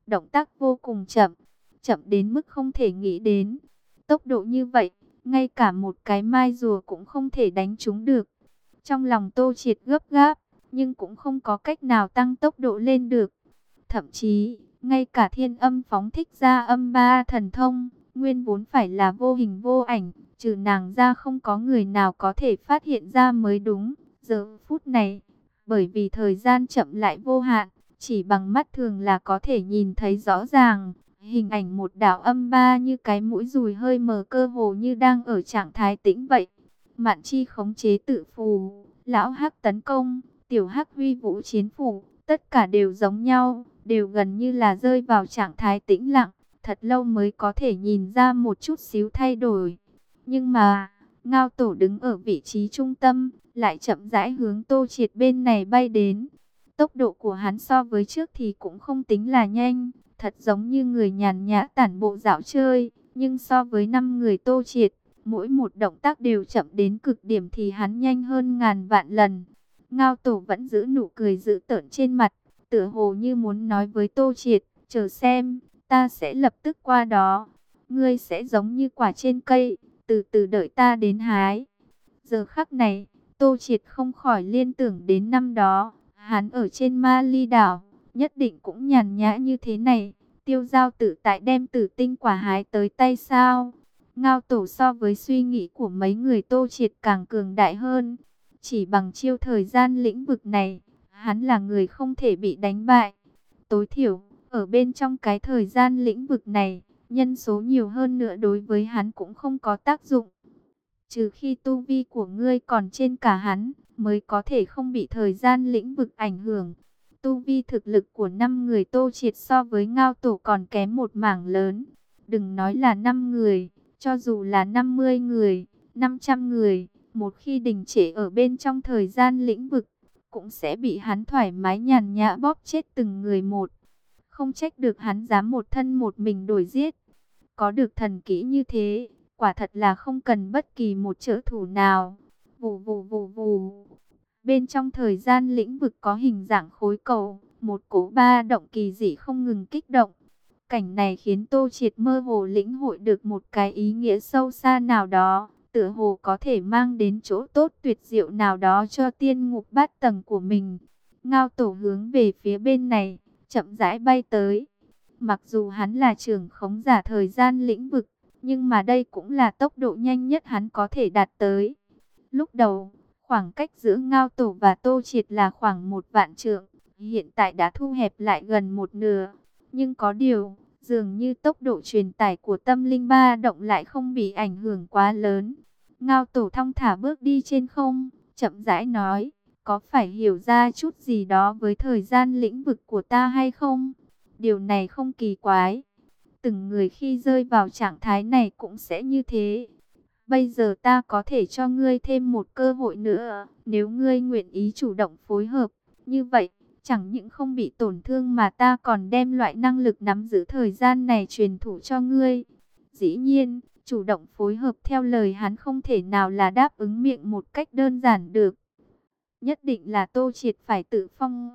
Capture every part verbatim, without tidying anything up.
động tác vô cùng chậm, chậm đến mức không thể nghĩ đến. Tốc độ như vậy, ngay cả một cái mai rùa cũng không thể đánh trúng được. Trong lòng Tô Triệt gấp gáp, nhưng cũng không có cách nào tăng tốc độ lên được. Thậm chí, ngay cả Thiên Âm phóng thích ra âm ba thần thông, nguyên vốn phải là vô hình vô ảnh, trừ nàng ra không có người nào có thể phát hiện ra mới đúng. Giờ phút này, bởi vì thời gian chậm lại vô hạn, chỉ bằng mắt thường là có thể nhìn thấy rõ ràng. Hình ảnh một đạo âm ba như cái mũi dùi hơi mờ, cơ hồ như đang ở trạng thái tĩnh vậy. Mạn Chi khống chế tự phù, lão Hắc tấn công, tiểu Hắc huy vũ chiến phủ, tất cả đều giống nhau, đều gần như là rơi vào trạng thái tĩnh lặng, thật lâu mới có thể nhìn ra một chút xíu thay đổi. Nhưng mà, Ngao Tổ đứng ở vị trí trung tâm, lại chậm rãi hướng Tô Triệt bên này bay đến. Tốc độ của hắn so với trước thì cũng không tính là nhanh, thật giống như người nhàn nhã tản bộ dạo chơi, nhưng so với năm người Tô Triệt, mỗi một động tác đều chậm đến cực điểm thì hắn nhanh hơn ngàn vạn lần. Ngao Tổ vẫn giữ nụ cười dữ tợn trên mặt, tựa hồ như muốn nói với Tô Triệt, chờ xem, ta sẽ lập tức qua đó. Ngươi sẽ giống như quả trên cây, từ từ đợi ta đến hái. Giờ khắc này, Tô Triệt không khỏi liên tưởng đến năm đó, hắn ở trên Ma Ly đảo, nhất định cũng nhàn nhã như thế này. Tiêu Giao tự tại đem tử tinh quả hái tới tay sao? Ngao Tổ so với suy nghĩ của mấy người Tô Triệt càng cường đại hơn. Chỉ bằng chiêu thời gian lĩnh vực này, hắn là người không thể bị đánh bại. Tối thiểu, ở bên trong cái thời gian lĩnh vực này, nhân số nhiều hơn nữa đối với hắn cũng không có tác dụng. Trừ khi tu vi của ngươi còn trên cả hắn, mới có thể không bị thời gian lĩnh vực ảnh hưởng. Tu vi thực lực của năm người Tô Triệt so với Ngao Tổ còn kém một mảng lớn. Đừng nói là năm người, cho dù là năm mươi người, năm trăm người, một khi đình trệ ở bên trong thời gian lĩnh vực, cũng sẽ bị hắn thoải mái nhàn nhã bóp chết từng người một. Không trách được hắn dám một thân một mình đuổi giết. Có được thần kỹ như thế, quả thật là không cần bất kỳ một trợ thủ nào. Vù vù vù vù. Bên trong thời gian lĩnh vực có hình dạng khối cầu, một cỗ ba động kỳ dị không ngừng kích động. Cảnh này khiến Tô Triệt mơ hồ lĩnh hội được một cái ý nghĩa sâu xa nào đó, tựa hồ có thể mang đến chỗ tốt tuyệt diệu nào đó cho tiên ngục bát tầng của mình. Ngao Tổ hướng về phía bên này, chậm rãi bay tới. Mặc dù hắn là trưởng khống giả thời gian lĩnh vực, nhưng mà đây cũng là tốc độ nhanh nhất hắn có thể đạt tới. Lúc đầu, khoảng cách giữa Ngao Tổ và Tô Triệt là khoảng một vạn trượng, hiện tại đã thu hẹp lại gần một nửa. Nhưng có điều, dường như tốc độ truyền tải của tâm linh ba động lại không bị ảnh hưởng quá lớn. Ngao Tổ thong thả bước đi trên không, chậm rãi nói, có phải hiểu ra chút gì đó với thời gian lĩnh vực của ta hay không? Điều này không kỳ quái. Từng người khi rơi vào trạng thái này cũng sẽ như thế. Bây giờ ta có thể cho ngươi thêm một cơ hội nữa, nếu ngươi nguyện ý chủ động phối hợp. Như vậy, chẳng những không bị tổn thương mà ta còn đem loại năng lực nắm giữ thời gian này truyền thụ cho ngươi. Dĩ nhiên, chủ động phối hợp theo lời hắn không thể nào là đáp ứng miệng một cách đơn giản được. Nhất định là Tô Triệt phải tự phong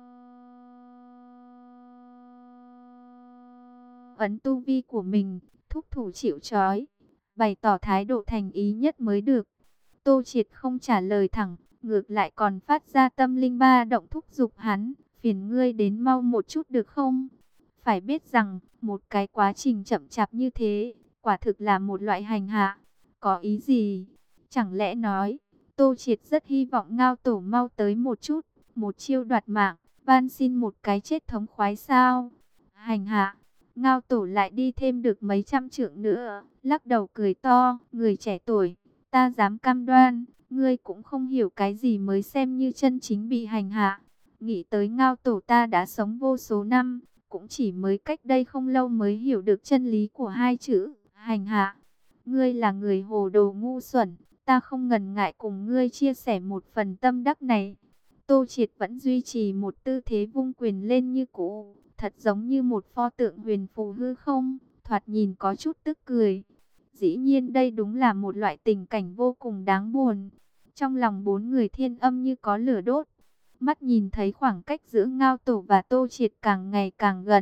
ấn tu vi của mình, thúc thủ chịu trói, bày tỏ thái độ thành ý nhất mới được. Tô Triệt không trả lời thẳng, ngược lại còn phát ra tâm linh ba động thúc giục hắn, phiền ngươi đến mau một chút được không? Phải biết rằng, một cái quá trình chậm chạp như thế, quả thực là một loại hành hạ. Có ý gì? Chẳng lẽ nói, Tô Triệt rất hy vọng Ngao Tổ mau tới một chút, một chiêu đoạt mạng, van xin một cái chết thống khoái sao? Hành hạ, Ngao Tổ lại đi thêm được mấy trăm trượng nữa, lắc đầu cười to, người trẻ tuổi, ta dám cam đoan, ngươi cũng không hiểu cái gì mới xem như chân chính bị hành hạ. Nghĩ tới Ngao Tổ ta đã sống vô số năm, cũng chỉ mới cách đây không lâu mới hiểu được chân lý của hai chữ, hành hạ. Ngươi là người hồ đồ ngu xuẩn, ta không ngần ngại cùng ngươi chia sẻ một phần tâm đắc này. Tô Triệt vẫn duy trì một tư thế vung quyền lên như cũ, thật giống như một pho tượng huyền phù hư không, thoạt nhìn có chút tức cười. Dĩ nhiên đây đúng là một loại tình cảnh vô cùng đáng buồn. Trong lòng bốn người Thiên Âm như có lửa đốt. Mắt nhìn thấy khoảng cách giữa Ngao Tổ và Tô Triệt càng ngày càng gần,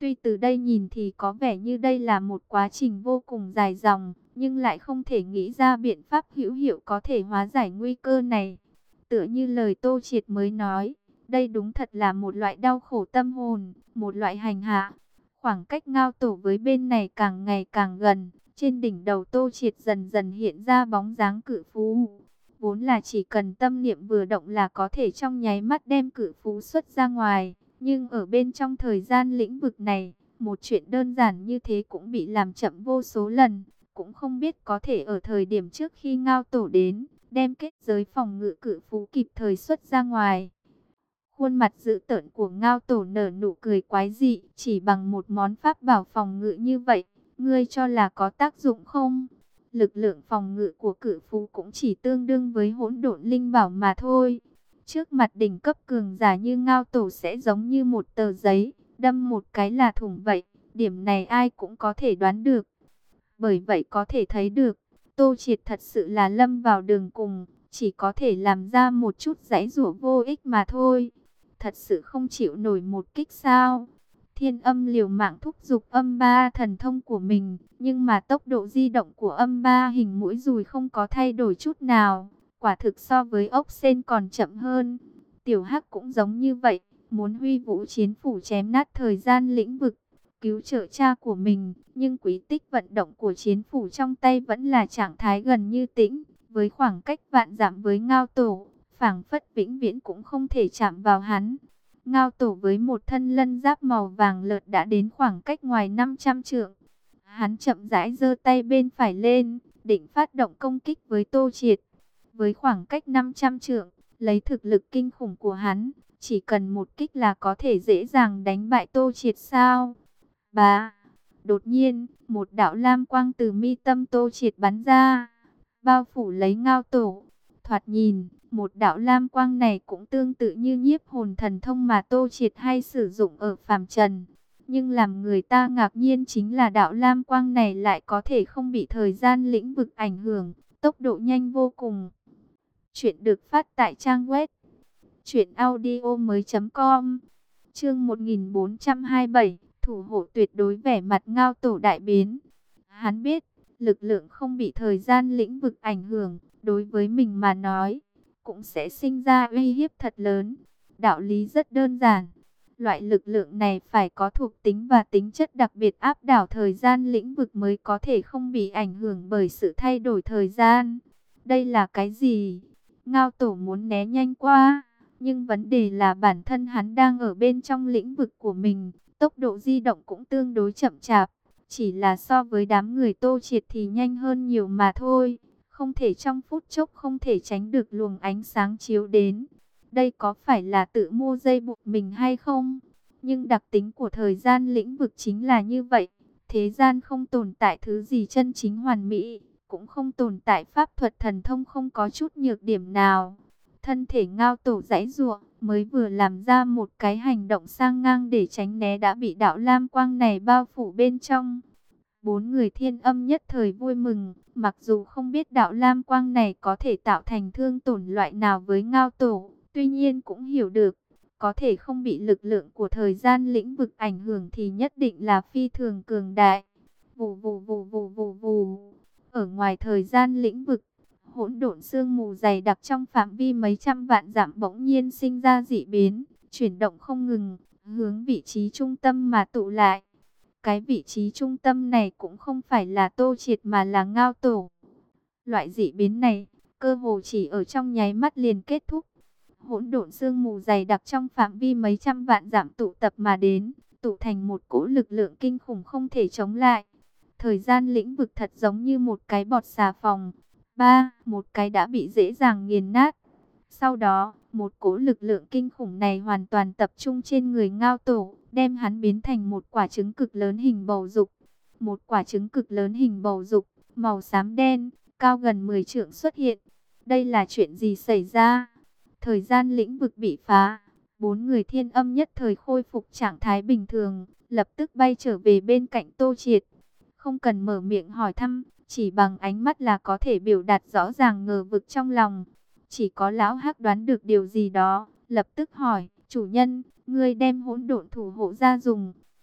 Tuy từ đây nhìn thì có vẻ như đây là một quá trình vô cùng dài dòng, nhưng lại không thể nghĩ ra biện pháp hữu hiệu có thể hóa giải nguy cơ này. Tựa như lời Tô Triệt mới nói, đây đúng thật là một loại đau khổ tâm hồn, một loại hành hạ. Khoảng cách Ngao Tổ với bên này càng ngày càng gần, trên đỉnh đầu Tô Triệt dần dần hiện ra bóng dáng cự phú. Vốn là chỉ cần tâm niệm vừa động là có thể trong nháy mắt đem cự phú xuất ra ngoài. Nhưng ở bên trong thời gian lĩnh vực này, một chuyện đơn giản như thế cũng bị làm chậm vô số lần. Cũng không biết có thể ở thời điểm trước khi Ngao Tổ đến, đem kết giới phòng ngự cự phú kịp thời xuất ra ngoài. Khuôn mặt dữ tợn của Ngao Tổ nở nụ cười quái dị, chỉ bằng một món pháp bảo phòng ngự như vậy, ngươi cho là có tác dụng không? Lực lượng phòng ngự của cự phú cũng chỉ tương đương với hỗn độn linh bảo mà thôi. Trước mặt đỉnh cấp cường giả như Ngao Tổ sẽ giống như một tờ giấy, đâm một cái là thủng vậy, điểm này ai cũng có thể đoán được. Bởi vậy có thể thấy được, Tô Triệt thật sự là lâm vào đường cùng, chỉ có thể làm ra một chút giãy giụa vô ích mà thôi. Thật sự không chịu nổi một kích sao? Thiên Âm liều mạng thúc giục âm ba thần thông của mình, nhưng mà tốc độ di động của âm ba hình mũi dùi không có thay đổi chút nào. Quả thực so với ốc sên còn chậm hơn. Tiểu Hắc cũng giống như vậy, muốn huy vũ chiến phủ chém nát thời gian lĩnh vực, cứu trợ cha của mình, nhưng quý tích vận động của chiến phủ trong tay vẫn là trạng thái gần như tĩnh, với khoảng cách vạn dặm với Ngao Tổ, phảng phất vĩnh viễn cũng không thể chạm vào hắn. Ngao Tổ với một thân lân giáp màu vàng lợt đã đến khoảng cách ngoài năm trăm trượng. Hắn chậm rãi giơ tay bên phải lên, định phát động công kích với Tô Triệt. Với khoảng cách năm trăm trượng, lấy thực lực kinh khủng của hắn, chỉ cần một kích là có thể dễ dàng đánh bại Tô Triệt sao? Bá! Đột nhiên, một đạo lam quang từ mi tâm Tô Triệt bắn ra, bao phủ lấy Ngao Tổ. Thoạt nhìn, một đạo lam quang này cũng tương tự như nhiếp hồn thần thông mà Tô Triệt hay sử dụng ở phàm trần. Nhưng làm người ta ngạc nhiên chính là đạo lam quang này lại có thể không bị thời gian lĩnh vực ảnh hưởng, tốc độ nhanh vô cùng. Chuyện được phát tại trang web truyện audio mới chấm com. Chương một nghìn bốn trăm hai mươi bảy, thủ hộ tuyệt đối. Vẻ mặt Ngao Tổ đại biến. Hắn biết, lực lượng không bị thời gian lĩnh vực ảnh hưởng, đối với mình mà nói, cũng sẽ sinh ra uy hiếp thật lớn. Đạo lý rất đơn giản. Loại lực lượng này phải có thuộc tính và tính chất đặc biệt áp đảo thời gian lĩnh vực mới có thể không bị ảnh hưởng bởi sự thay đổi thời gian. Đây là cái gì? Ngao Tổ muốn né nhanh qua, nhưng vấn đề là bản thân hắn đang ở bên trong lĩnh vực của mình, tốc độ di động cũng tương đối chậm chạp, chỉ là so với đám người Tô Triệt thì nhanh hơn nhiều mà thôi, không thể trong phút chốc không thể tránh được luồng ánh sáng chiếu đến. Đây có phải là tự mua dây buộc mình hay không? Nhưng đặc tính của thời gian lĩnh vực chính là như vậy, thế gian không tồn tại thứ gì chân chính hoàn mỹ, cũng không tồn tại pháp thuật thần thông không có chút nhược điểm nào. Thân thể Ngao Tổ giãy giụa, mới vừa làm ra một cái hành động sang ngang để tránh né đã bị đạo lam quang này bao phủ bên trong. Bốn người Thiên Âm nhất thời vui mừng, mặc dù không biết đạo lam quang này có thể tạo thành thương tổn loại nào với Ngao Tổ, tuy nhiên cũng hiểu được, có thể không bị lực lượng của thời gian lĩnh vực ảnh hưởng thì nhất định là phi thường cường đại. Vù vù vù vù vù vù. Ở ngoài thời gian lĩnh vực, hỗn độn sương mù dày đặc trong phạm vi mấy trăm vạn dặm bỗng nhiên sinh ra dị biến, chuyển động không ngừng, hướng vị trí trung tâm mà tụ lại. Cái vị trí trung tâm này cũng không phải là Tô Triệt mà là Ngao Tổ. Loại dị biến này, cơ hồ chỉ ở trong nháy mắt liền kết thúc. Hỗn độn sương mù dày đặc trong phạm vi mấy trăm vạn dặm tụ tập mà đến, tụ thành một cỗ lực lượng kinh khủng không thể chống lại. Thời gian lĩnh vực thật giống như một cái bọt xà phòng. Ba, một cái đã bị dễ dàng nghiền nát. Sau đó, một cỗ lực lượng kinh khủng này hoàn toàn tập trung trên người Ngao Tổ, đem hắn biến thành một quả trứng cực lớn hình bầu dục. Một quả trứng cực lớn hình bầu dục, màu xám đen, cao gần mười trượng xuất hiện. Đây là chuyện gì xảy ra? Thời gian lĩnh vực bị phá, bốn người Thiên Âm nhất thời khôi phục trạng thái bình thường, lập tức bay trở về bên cạnh Tô Triệt. Không cần mở miệng hỏi thăm, chỉ bằng ánh mắt là có thể biểu đạt rõ ràng ngờ vực trong lòng. Chỉ có lão Hắc đoán được điều gì đó, lập tức hỏi, chủ nhân, ngươi đem hỗn độn thủ hộ ra dùng.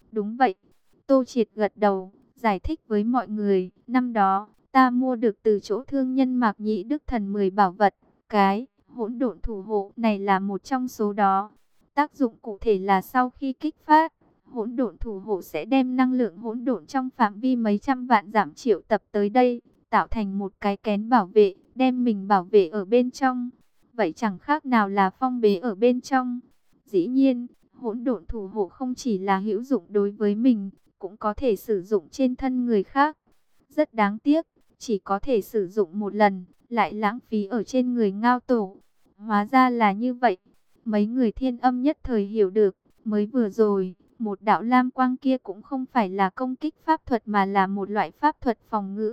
Đúng vậy. Tô Triệt gật đầu, giải thích với mọi người. Năm đó, ta mua được từ chỗ thương nhân Mạc Nhĩ Đức Thần mười bảo vật. Cái hỗn độn thủ hộ này là một trong số đó. Tác dụng cụ thể là sau khi kích phát, hỗn độn thủ hộ sẽ đem năng lượng hỗn độn trong phạm vi mấy trăm vạn giảm triệu tập tới đây, tạo thành một cái kén bảo vệ, đem mình bảo vệ ở bên trong. Vậy chẳng khác nào là phong bế ở bên trong. Dĩ nhiên, hỗn độn thủ hộ không chỉ là hữu dụng đối với mình, cũng có thể sử dụng trên thân người khác. Rất đáng tiếc, chỉ có thể sử dụng một lần, lại lãng phí ở trên người Ngao Tổ. Hóa ra là như vậy. Mấy người Thiên Âm nhất thời hiểu được, mới vừa rồi, một đạo lam quang kia cũng không phải là công kích pháp thuật mà là một loại pháp thuật phòng ngự.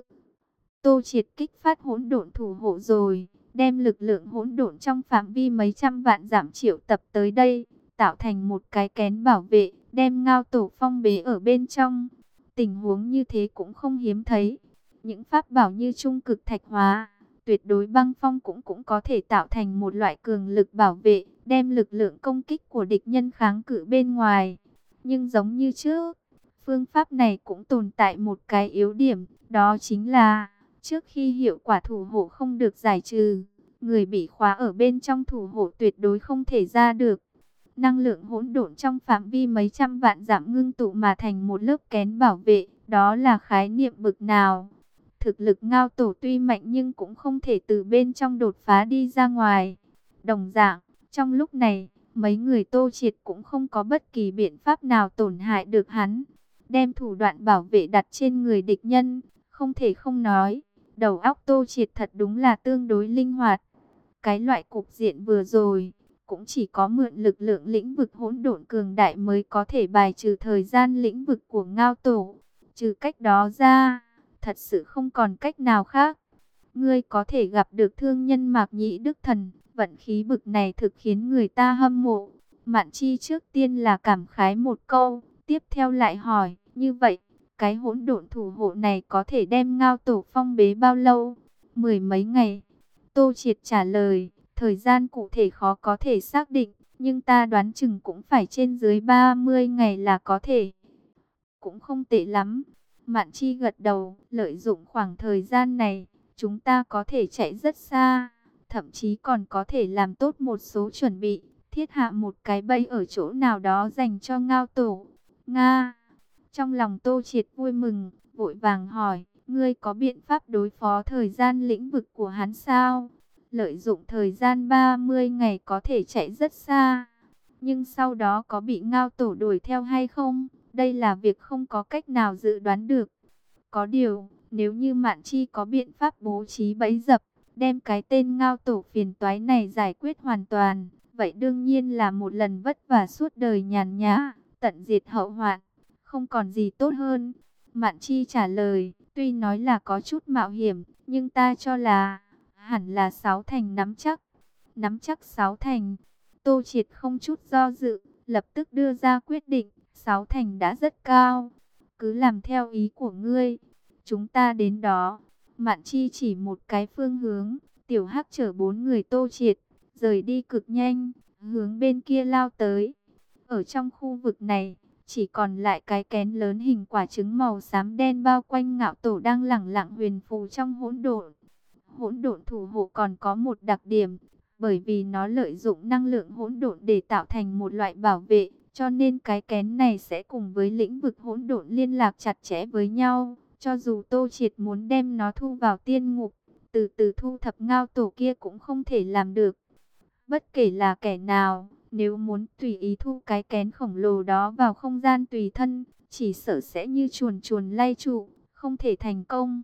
Tô Triệt kích phát hỗn độn thủ hộ rồi, đem lực lượng hỗn độn trong phạm vi mấy trăm vạn giảm triệu tập tới đây, tạo thành một cái kén bảo vệ, đem Ngao Tổ phong bế ở bên trong. Tình huống như thế cũng không hiếm thấy. Những pháp bảo như trung cực thạch hóa, tuyệt đối băng phong cũng cũng có thể tạo thành một loại cường lực bảo vệ, đem lực lượng công kích của địch nhân kháng cự bên ngoài. Nhưng giống như trước, phương pháp này cũng tồn tại một cái yếu điểm, đó chính là trước khi hiệu quả thủ hộ không được giải trừ, người bị khóa ở bên trong thủ hộ tuyệt đối không thể ra được. Năng lượng hỗn độn trong phạm vi mấy trăm vạn giảm ngưng tụ mà thành một lớp kén bảo vệ, đó là khái niệm bực nào. Thực lực Ngao Tổ tuy mạnh nhưng cũng không thể từ bên trong đột phá đi ra ngoài. Đồng dạng, trong lúc này, mấy người Tô Triệt cũng không có bất kỳ biện pháp nào tổn hại được hắn. Đem thủ đoạn bảo vệ đặt trên người địch nhân, không thể không nói, đầu óc Tô Triệt thật đúng là tương đối linh hoạt. Cái loại cục diện vừa rồi, cũng chỉ có mượn lực lượng lĩnh vực hỗn độn cường đại mới có thể bài trừ thời gian lĩnh vực của Ngao Tổ. Trừ cách đó ra, thật sự không còn cách nào khác. Ngươi có thể gặp được thương nhân Mạc Nhĩ Đức Thần, vận khí bực này thực khiến người ta hâm mộ. Mạn Chi trước tiên là cảm khái một câu, tiếp theo lại hỏi, như vậy, cái hỗn độn thủ hộ này có thể đem Ngao Tổ phong bế bao lâu? Mười mấy ngày. Tô Triệt trả lời, thời gian cụ thể khó có thể xác định, nhưng ta đoán chừng cũng phải trên dưới ba mươi ngày là có thể. Cũng không tệ lắm. Mạn Chi gật đầu, lợi dụng khoảng thời gian này, chúng ta có thể chạy rất xa, thậm chí còn có thể làm tốt một số chuẩn bị, thiết hạ một cái bẫy ở chỗ nào đó dành cho Ngao Tổ. Nga! Trong lòng Tô Triệt vui mừng, vội vàng hỏi, ngươi có biện pháp đối phó thời gian lĩnh vực của hắn sao? Lợi dụng thời gian ba mươi ngày có thể chạy rất xa, nhưng sau đó có bị Ngao Tổ đuổi theo hay không? Đây là việc không có cách nào dự đoán được. Có điều, nếu như Mạn Chi có biện pháp bố trí bẫy dập, đem cái tên Ngao Tổ phiền toái này giải quyết hoàn toàn, vậy đương nhiên là một lần vất vả suốt đời nhàn nhã, tận diệt hậu hoạn, không còn gì tốt hơn. Mạn Chi trả lời, tuy nói là có chút mạo hiểm, nhưng ta cho là hẳn là sáu thành nắm chắc. Nắm chắc sáu thành. Tô Triệt không chút do dự, lập tức đưa ra quyết định, sáu thành đã rất cao. Cứ làm theo ý của ngươi. Chúng ta đến đó. Mạn Chi chỉ một cái phương hướng, Tiểu Hắc chở bốn người Tô Triệt, rời đi cực nhanh, hướng bên kia lao tới. Ở trong khu vực này, chỉ còn lại cái kén lớn hình quả trứng màu xám đen bao quanh Ngạo Tổ đang lẳng lặng huyền phù trong hỗn độn. Hỗn độn thủ hộ còn có một đặc điểm, bởi vì nó lợi dụng năng lượng hỗn độn để tạo thành một loại bảo vệ, cho nên cái kén này sẽ cùng với lĩnh vực hỗn độn liên lạc chặt chẽ với nhau. Cho dù Tô Triệt muốn đem nó thu vào tiên ngục, từ từ thu thập Ngao Tổ kia cũng không thể làm được. Bất kể là kẻ nào, nếu muốn tùy ý thu cái kén khổng lồ đó vào không gian tùy thân, chỉ sợ sẽ như chuồn chuồn lay trụ, không thể thành công.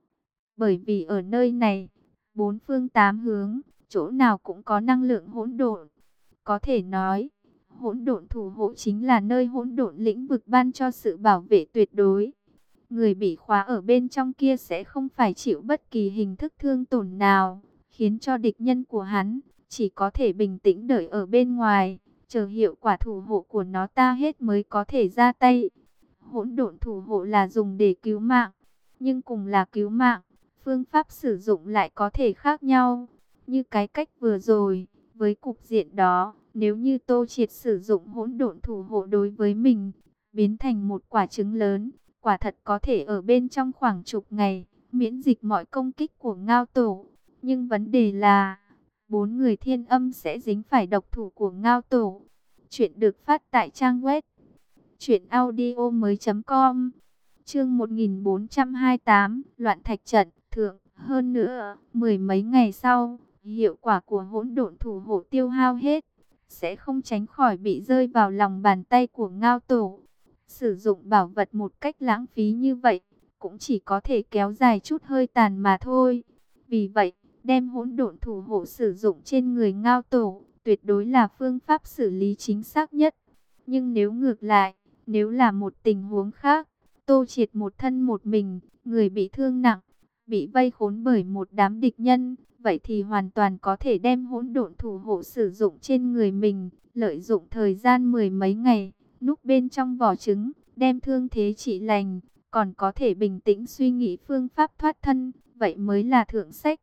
Bởi vì ở nơi này, bốn phương tám hướng, chỗ nào cũng có năng lượng hỗn độn. Có thể nói, hỗn độn thủ hộ chính là nơi hỗn độn lĩnh vực ban cho sự bảo vệ tuyệt đối. Người bị khóa ở bên trong kia sẽ không phải chịu bất kỳ hình thức thương tổn nào, khiến cho địch nhân của hắn chỉ có thể bình tĩnh đợi ở bên ngoài, chờ hiệu quả thủ hộ của nó ta hết mới có thể ra tay. Hỗn độn thủ hộ là dùng để cứu mạng, nhưng cùng là cứu mạng, phương pháp sử dụng lại có thể khác nhau. Như cái cách vừa rồi, với cục diện đó, nếu như Tô Triệt sử dụng hỗn độn thủ hộ đối với mình, biến thành một quả trứng lớn, quả thật có thể ở bên trong khoảng chục ngày, miễn dịch mọi công kích của Ngao Tổ. Nhưng vấn đề là, bốn người Thiên Âm sẽ dính phải độc thủ của Ngao Tổ. Chuyện được phát tại trang web truyện audio mới chấm com. Chương một nghìn bốn trăm hai mươi tám, Loạn Thạch Trận thượng. Hơn nữa, mười mấy ngày sau, hiệu quả của hỗn độn thủ hộ tiêu hao hết, sẽ không tránh khỏi bị rơi vào lòng bàn tay của Ngao Tổ. Sử dụng bảo vật một cách lãng phí như vậy, cũng chỉ có thể kéo dài chút hơi tàn mà thôi. Vì vậy, đem hỗn độn thủ hộ sử dụng trên người Ngao Tổ, tuyệt đối là phương pháp xử lý chính xác nhất. Nhưng nếu ngược lại, nếu là một tình huống khác, Tô Triệt một thân một mình, người bị thương nặng, bị vây khốn bởi một đám địch nhân, vậy thì hoàn toàn có thể đem hỗn độn thủ hộ sử dụng trên người mình, lợi dụng thời gian mười mấy ngày, núp bên trong vỏ trứng, đem thương thế trị lành, còn có thể bình tĩnh suy nghĩ phương pháp thoát thân, vậy mới là thượng sách.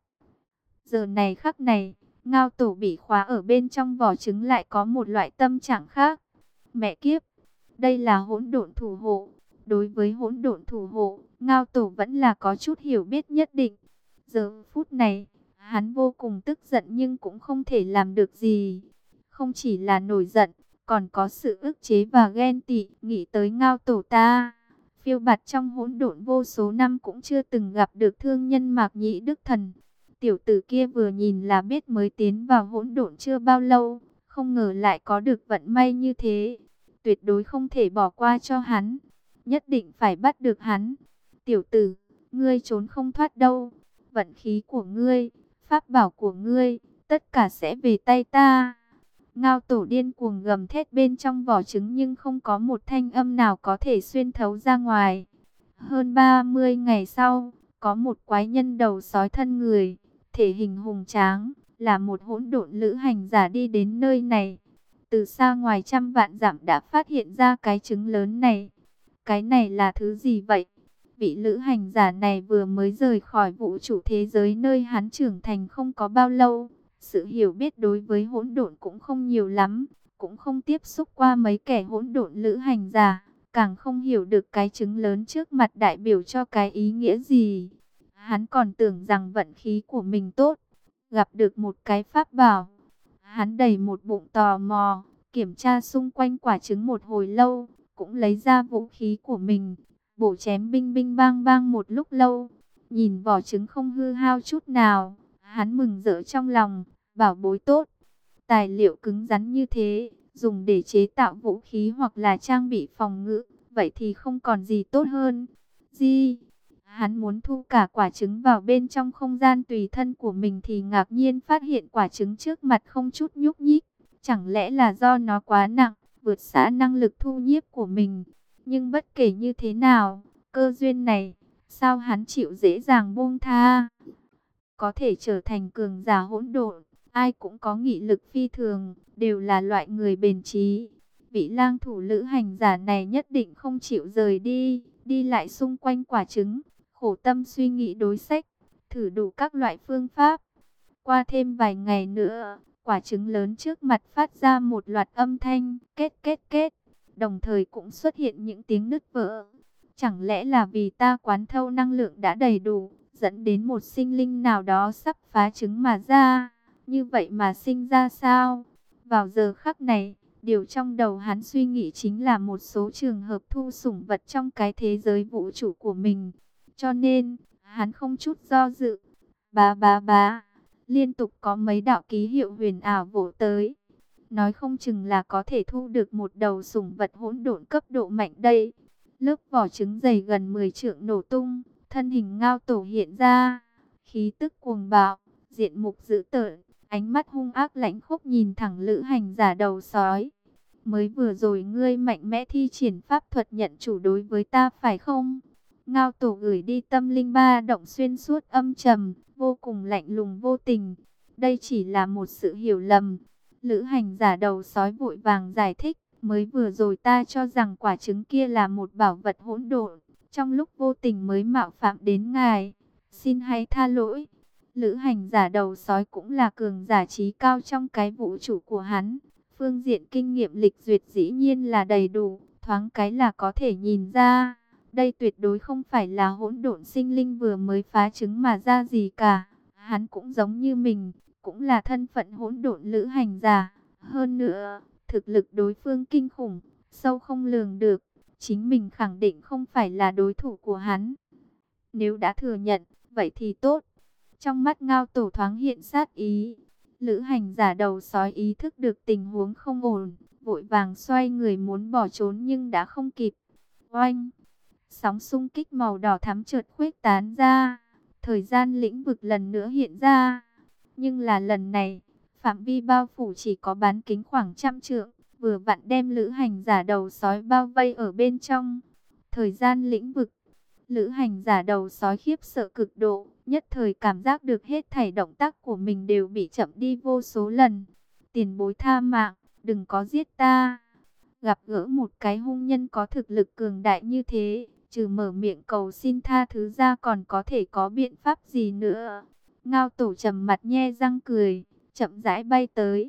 Giờ này khắc này, Ngao Tổ bị khóa ở bên trong vỏ trứng lại có một loại tâm trạng khác. Mẹ kiếp, đây là hỗn độn thủ hộ. Đối với hỗn độn thủ hộ, Ngao Tổ vẫn là có chút hiểu biết nhất định. Giờ phút này, hắn vô cùng tức giận nhưng cũng không thể làm được gì. Không chỉ là nổi giận, còn có sự ức chế và ghen tị. Nghĩ tới Ngao Tổ ta, phiêu bạt trong hỗn độn vô số năm cũng chưa từng gặp được thương nhân Mạc Nhĩ Đức Thần. Tiểu tử kia vừa nhìn là biết mới tiến vào hỗn độn chưa bao lâu, không ngờ lại có được vận may như thế. Tuyệt đối không thể bỏ qua cho hắn, nhất định phải bắt được hắn. Tiểu tử, ngươi trốn không thoát đâu. Vận khí của ngươi, pháp bảo của ngươi, tất cả sẽ về tay ta. Ngao Tổ điên cuồng gầm thét bên trong vỏ trứng nhưng không có một thanh âm nào có thể xuyên thấu ra ngoài. Hơn ba mươi ngày sau, có một quái nhân đầu sói thân người, thể hình hùng tráng, là một hỗn độn lữ hành giả đi đến nơi này. Từ xa ngoài trăm vạn dặm đã phát hiện ra cái trứng lớn này. Cái này là thứ gì vậy? Vị lữ hành giả này vừa mới rời khỏi vũ trụ thế giới nơi hắn trưởng thành không có bao lâu. Sự hiểu biết đối với hỗn độn cũng không nhiều lắm, cũng không tiếp xúc qua mấy kẻ hỗn độn lữ hành giả, càng không hiểu được cái trứng lớn trước mặt đại biểu cho cái ý nghĩa gì. Hắn còn tưởng rằng vận khí của mình tốt, gặp được một cái pháp bảo. Hắn đầy một bụng tò mò, kiểm tra xung quanh quả trứng một hồi lâu, cũng lấy ra vũ khí của mình, bổ chém binh binh bang bang một lúc lâu. Nhìn vỏ trứng không hư hao chút nào, hắn mừng rỡ trong lòng, bảo bối tốt. Tài liệu cứng rắn như thế, dùng để chế tạo vũ khí hoặc là trang bị phòng ngự, vậy thì không còn gì tốt hơn. Gì? Hắn muốn thu cả quả trứng vào bên trong không gian tùy thân của mình thì ngạc nhiên phát hiện quả trứng trước mặt không chút nhúc nhích. Chẳng lẽ là do nó quá nặng, vượt xa năng lực thu nhiếp của mình. Nhưng bất kể như thế nào, cơ duyên này, sao hắn chịu dễ dàng buông tha? Có thể trở thành cường giả hỗn độn, ai cũng có nghị lực phi thường, đều là loại người bền chí. Vị lang thủ lữ hành giả này nhất định không chịu rời đi, đi lại xung quanh quả trứng, khổ tâm suy nghĩ đối sách, thử đủ các loại phương pháp. Qua thêm vài ngày nữa, quả trứng lớn trước mặt phát ra một loạt âm thanh kết kết kết, đồng thời cũng xuất hiện những tiếng nứt vỡ. Chẳng lẽ là vì ta quán thâu năng lượng đã đầy đủ, dẫn đến một sinh linh nào đó sắp phá trứng mà ra? Như vậy mà sinh ra sao? Vào giờ khắc này, điều trong đầu hắn suy nghĩ chính là một số trường hợp thu sủng vật trong cái thế giới vũ trụ của mình. Cho nên, hắn không chút do dự, bá bá bá, liên tục có mấy đạo ký hiệu huyền ảo vỗ tới. Nói không chừng là có thể thu được một đầu sủng vật hỗn độn cấp độ mạnh đây. Lớp vỏ trứng dày gần mười trượng nổ tung, thân hình Ngao Tổ hiện ra, khí tức cuồng bạo, diện mục dữ tợn, ánh mắt hung ác lãnh khốc nhìn thẳng lữ hành giả đầu sói. Mới vừa rồi ngươi mạnh mẽ thi triển pháp thuật nhận chủ đối với ta phải không? Ngao Tổ gửi đi tâm linh ba động xuyên suốt âm trầm, vô cùng lạnh lùng vô tình. Đây chỉ là một sự hiểu lầm. Lữ hành giả đầu sói vội vàng giải thích. Mới vừa rồi ta cho rằng quả trứng kia là một bảo vật hỗn độn, trong lúc vô tình mới mạo phạm đến ngài. Xin hãy tha lỗi. Lữ hành giả đầu sói cũng là cường giả trí cao trong cái vũ trụ của hắn. Phương diện kinh nghiệm lịch duyệt dĩ nhiên là đầy đủ. thoáng cái là có thể nhìn ra, đây tuyệt đối không phải là hỗn độn sinh linh vừa mới phá trứng mà ra gì cả. Hắn cũng giống như mình, cũng là thân phận hỗn độn lữ hành giả. Hơn nữa, thực lực đối phương kinh khủng, sâu không lường được. Chính mình khẳng định không phải là đối thủ của hắn. Nếu đã thừa nhận, vậy thì tốt. Trong mắt Ngao Tổ thoáng hiện sát ý. Lữ hành giả đầu sói ý thức được tình huống không ổn, vội vàng xoay người muốn bỏ trốn nhưng đã không kịp. Oanh! Sóng xung kích màu đỏ thắm chợt khuếch tán ra. Thời gian lĩnh vực lần nữa hiện ra. Nhưng là lần này, phạm vi bao phủ chỉ có bán kính khoảng trăm trượng, vừa vặn đem lữ hành giả đầu sói bao vây ở bên trong. Thời gian lĩnh vực, lữ hành giả đầu sói khiếp sợ cực độ, nhất thời cảm giác được hết thảy động tác của mình đều bị chậm đi vô số lần. Tiền bối tha mạng, đừng có giết ta. Gặp gỡ một cái hung nhân có thực lực cường đại như thế, trừ mở miệng cầu xin tha thứ ra còn có thể có biện pháp gì nữa. Ngao Tổ trầm mặt nhe răng cười, chậm rãi bay tới.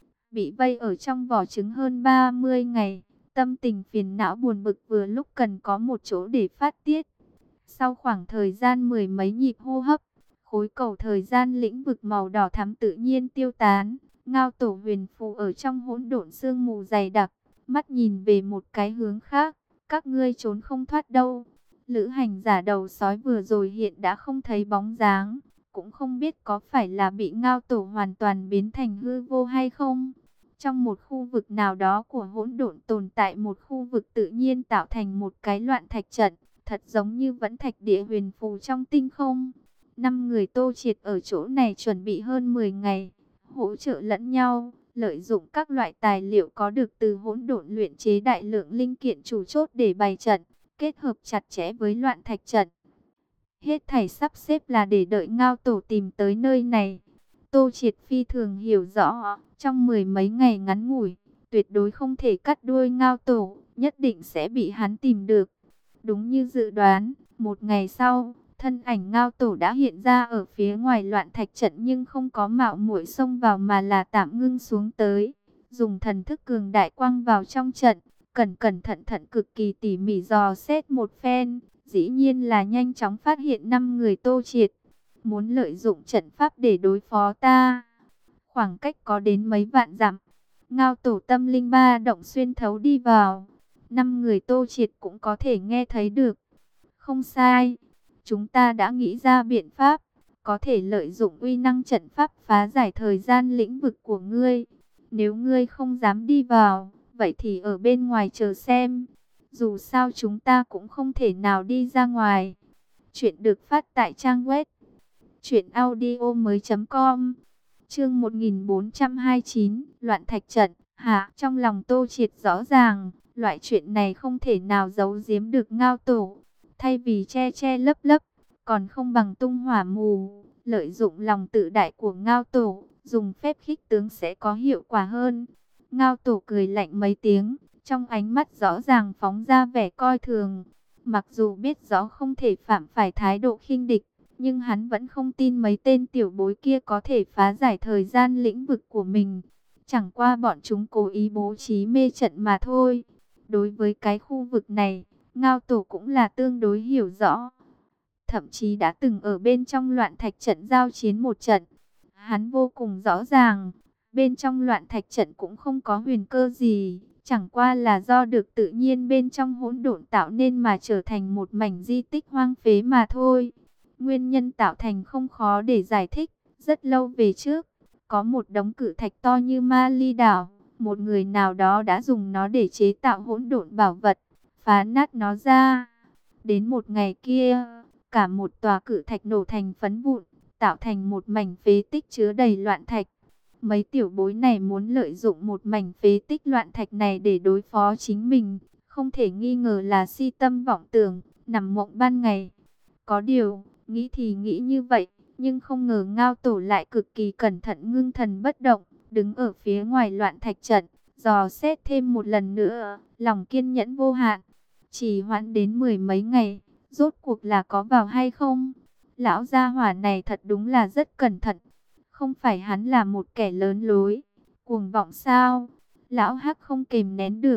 Bị vây ở trong vỏ trứng hơn ba mươi ngày, tâm tình phiền não buồn bực vừa lúc cần có một chỗ để phát tiết. Sau khoảng thời gian mười mấy nhịp hô hấp, khối cầu thời gian lĩnh vực màu đỏ thắm tự nhiên tiêu tán. Ngao Tổ huyền phù ở trong hỗn độn sương mù dày đặc, mắt nhìn về một cái hướng khác, các ngươi trốn không thoát đâu. Lữ hành giả đầu sói vừa rồi hiện đã không thấy bóng dáng, cũng không biết có phải là bị Ngao Tổ hoàn toàn biến thành hư vô hay không. Trong một khu vực nào đó của hỗn độn tồn tại một khu vực tự nhiên tạo thành một cái loạn thạch trận, thật giống như vẫn thạch địa huyền phù trong tinh không. Năm người Tô Triệt ở chỗ này chuẩn bị hơn mười ngày, hỗ trợ lẫn nhau, lợi dụng các loại tài liệu có được từ hỗn độn luyện chế đại lượng linh kiện chủ chốt để bày trận, kết hợp chặt chẽ với loạn thạch trận. Hết thảy sắp xếp là để đợi Ngao Tổ tìm tới nơi này. Tô Triệt phi thường hiểu rõ, trong mười mấy ngày ngắn ngủi, tuyệt đối không thể cắt đuôi Ngao Tổ, nhất định sẽ bị hắn tìm được. Đúng như dự đoán, một ngày sau, thân ảnh Ngao Tổ đã hiện ra ở phía ngoài loạn thạch trận nhưng không có mạo muội xông vào mà là tạm ngưng xuống tới, dùng thần thức cường đại quang vào trong trận, cẩn cẩn thận thận cực kỳ tỉ mỉ dò xét một phen, dĩ nhiên là nhanh chóng phát hiện năm người Tô Triệt, muốn lợi dụng trận pháp để đối phó ta. Khoảng cách có đến mấy vạn dặm, Ngao Tổ tâm linh ba động xuyên thấu đi vào, năm người Tô Triệt cũng có thể nghe thấy được. Không sai, chúng ta đã nghĩ ra biện pháp, có thể lợi dụng uy năng trận pháp phá giải thời gian lĩnh vực của ngươi. Nếu ngươi không dám đi vào, vậy thì ở bên ngoài chờ xem. Dù sao chúng ta cũng không thể nào đi ra ngoài. Chuyện được phát tại trang web truyện audio mới chấm com. Chương một nghìn bốn trăm hai mươi chín, Loạn Thạch Trận. Hạ, trong lòng Tô Triệt rõ ràng, loại chuyện này không thể nào giấu giếm được Ngao Tổ. Thay vì che che lấp lấp, còn không bằng tung hỏa mù, lợi dụng lòng tự đại của Ngao Tổ, dùng phép khích tướng sẽ có hiệu quả hơn. Ngao Tổ cười lạnh mấy tiếng, trong ánh mắt rõ ràng phóng ra vẻ coi thường. Mặc dù biết rõ không thể phạm phải thái độ khinh địch, nhưng hắn vẫn không tin mấy tên tiểu bối kia có thể phá giải thời gian lĩnh vực của mình. Chẳng qua bọn chúng cố ý bố trí mê trận mà thôi. Đối với cái khu vực này, Ngao Tổ cũng là tương đối hiểu rõ. Thậm chí đã từng ở bên trong loạn thạch trận giao chiến một trận. Hắn vô cùng rõ ràng, bên trong loạn thạch trận cũng không có huyền cơ gì. Chẳng qua là do được tự nhiên bên trong hỗn độn tạo nên mà trở thành một mảnh di tích hoang phế mà thôi. Nguyên nhân tạo thành không khó để giải thích. Rất lâu về trước, có một đống cự thạch to như Ma Ly đảo. Một người nào đó đã dùng nó để chế tạo hỗn độn bảo vật, phá nát nó ra. Đến một ngày kia, cả một tòa cự thạch nổ thành phấn vụn, tạo thành một mảnh phế tích chứa đầy loạn thạch. Mấy tiểu bối này muốn lợi dụng một mảnh phế tích loạn thạch này để đối phó chính mình, không thể nghi ngờ là si tâm vọng tưởng, nằm mộng ban ngày. Có điều, nghĩ thì nghĩ như vậy, nhưng không ngờ Ngao Tổ lại cực kỳ cẩn thận ngưng thần bất động, đứng ở phía ngoài loạn thạch trận, dò xét thêm một lần nữa, lòng kiên nhẫn vô hạn. Chỉ hoãn đến mười mấy ngày, rốt cuộc là có vào hay không? Lão gia hỏa này thật đúng là rất cẩn thận. Không phải hắn là một kẻ lớn lối, cuồng vọng sao? Lão Hắc không kềm nén được,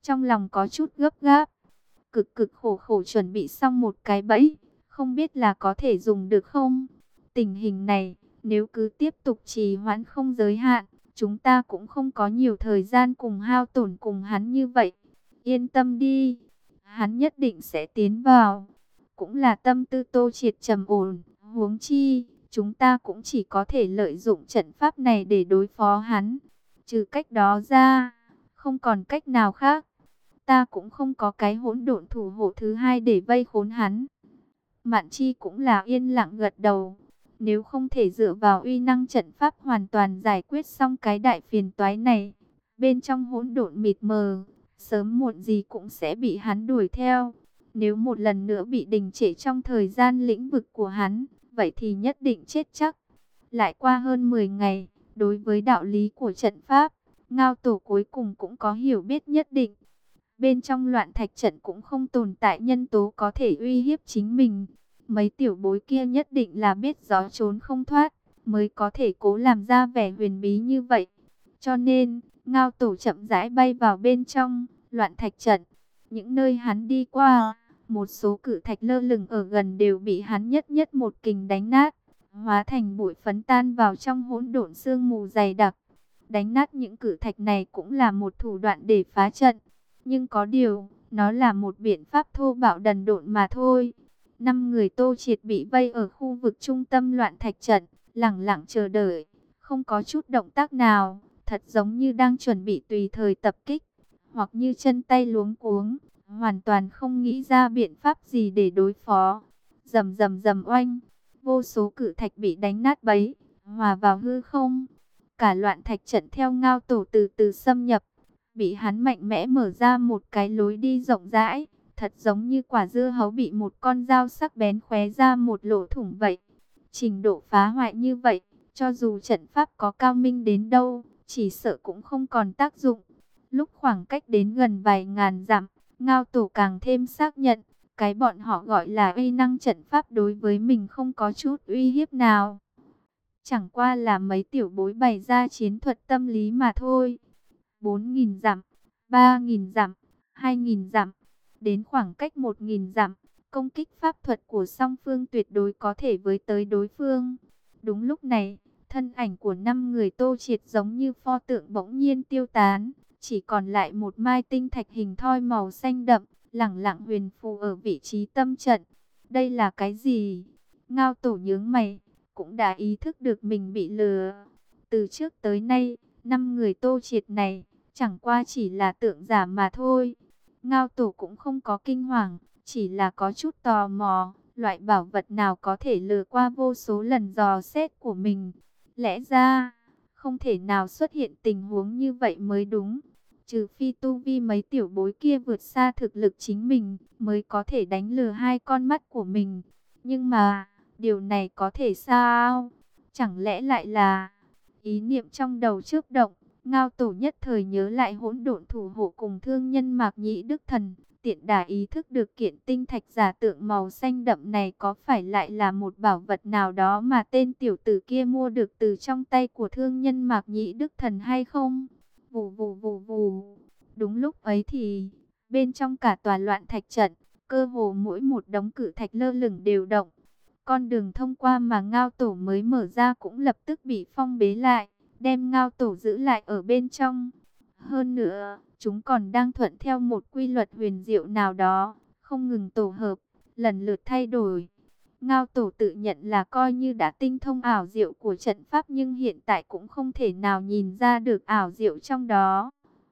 trong lòng có chút gấp gáp. Cực cực khổ khổ chuẩn bị xong một cái bẫy, không biết là có thể dùng được không? Tình hình này, nếu cứ tiếp tục trì hoãn không giới hạn, chúng ta cũng không có nhiều thời gian cùng hao tổn cùng hắn như vậy. Yên tâm đi, hắn nhất định sẽ tiến vào. Cũng là tâm tư Tô Triệt trầm ổn, huống chi, chúng ta cũng chỉ có thể lợi dụng trận pháp này để đối phó hắn. Trừ cách đó ra, không còn cách nào khác. Ta cũng không có cái hỗn độn thủ hộ thứ hai để vây khốn hắn. Mạn Chi cũng là yên lặng gật đầu. Nếu không thể dựa vào uy năng trận pháp hoàn toàn giải quyết xong cái đại phiền toái này, bên trong hỗn độn mịt mờ, sớm muộn gì cũng sẽ bị hắn đuổi theo. Nếu một lần nữa bị đình trệ trong thời gian lĩnh vực của hắn, vậy thì nhất định chết chắc. Lại qua hơn mười ngày, đối với đạo lý của trận pháp, Ngao Tổ cuối cùng cũng có hiểu biết nhất định. Bên trong loạn thạch trận cũng không tồn tại nhân tố có thể uy hiếp chính mình. Mấy tiểu bối kia nhất định là biết gió trốn không thoát, mới có thể cố làm ra vẻ huyền bí như vậy. Cho nên, Ngao Tổ chậm rãi bay vào bên trong loạn thạch trận. Những nơi hắn đi qua, một số cự thạch lơ lửng ở gần đều bị hắn nhất nhất một kình đánh nát, hóa thành bụi phấn tan vào trong hỗn độn sương mù dày đặc. Đánh nát những cự thạch này cũng là một thủ đoạn để phá trận. Nhưng có điều, nó là một biện pháp thô bạo đần độn mà thôi. Năm người Tô Triệt bị vây ở khu vực trung tâm loạn thạch trận, lẳng lặng chờ đợi, không có chút động tác nào, thật giống như đang chuẩn bị tùy thời tập kích, hoặc như chân tay luống cuống, hoàn toàn không nghĩ ra biện pháp gì để đối phó. Rầm rầm rầm oanh, vô số cự thạch bị đánh nát bấy, hòa vào hư không. Cả loạn thạch trận theo Ngao Tổ từ từ xâm nhập, bị hắn mạnh mẽ mở ra một cái lối đi rộng rãi, thật giống như quả dưa hấu bị một con dao sắc bén khóe ra một lỗ thủng vậy. Trình độ phá hoại như vậy, cho dù trận pháp có cao minh đến đâu, chỉ sợ cũng không còn tác dụng. Lúc khoảng cách đến gần vài ngàn dặm, Ngao Tổ càng thêm xác nhận, cái bọn họ gọi là uy năng trận pháp đối với mình không có chút uy hiếp nào. Chẳng qua là mấy tiểu bối bày ra chiến thuật tâm lý mà thôi. bốn nghìn dặm, ba nghìn dặm, hai nghìn dặm, đến khoảng cách một nghìn dặm, công kích pháp thuật của song phương tuyệt đối có thể với tới đối phương. Đúng lúc này, thân ảnh của năm người Tô Triệt giống như pho tượng bỗng nhiên tiêu tán, chỉ còn lại một mai tinh thạch hình thoi màu xanh đậm, lẳng lặng huyền phù ở vị trí tâm trận. Đây là cái gì? Ngao Tổ nhướng mày, cũng đã ý thức được mình bị lừa. Từ trước tới nay, năm người Tô Triệt này chẳng qua chỉ là tượng giả mà thôi. Ngao Tổ cũng không có kinh hoàng, chỉ là có chút tò mò, loại bảo vật nào có thể lừa qua vô số lần dò xét của mình. Lẽ ra, không thể nào xuất hiện tình huống như vậy mới đúng. Trừ phi tu vi mấy tiểu bối kia vượt xa thực lực chính mình, mới có thể đánh lừa hai con mắt của mình. Nhưng mà, điều này có thể sao? Chẳng lẽ lại là... Ý niệm trong đầu chớp động, Ngao Tổ nhất thời nhớ lại hỗn độn thủ hộ cùng thương nhân Mạc Nhĩ Đức Thần, tiện đà ý thức được kiện tinh thạch giả tượng màu xanh đậm này có phải lại là một bảo vật nào đó mà tên tiểu tử kia mua được từ trong tay của thương nhân Mạc Nhĩ Đức Thần hay không? Vù vù vù vù. Đúng lúc ấy thì, bên trong cả tòa loạn thạch trận, cơ hồ mỗi một đống cự thạch lơ lửng đều động. Con đường thông qua mà Ngao Tổ mới mở ra cũng lập tức bị phong bế lại, đem Ngao Tổ giữ lại ở bên trong. Hơn nữa, chúng còn đang thuận theo một quy luật huyền diệu nào đó, không ngừng tổ hợp, lần lượt thay đổi. Ngao Tổ tự nhận là coi như đã tinh thông ảo diệu của trận pháp, nhưng hiện tại cũng không thể nào nhìn ra được ảo diệu trong đó.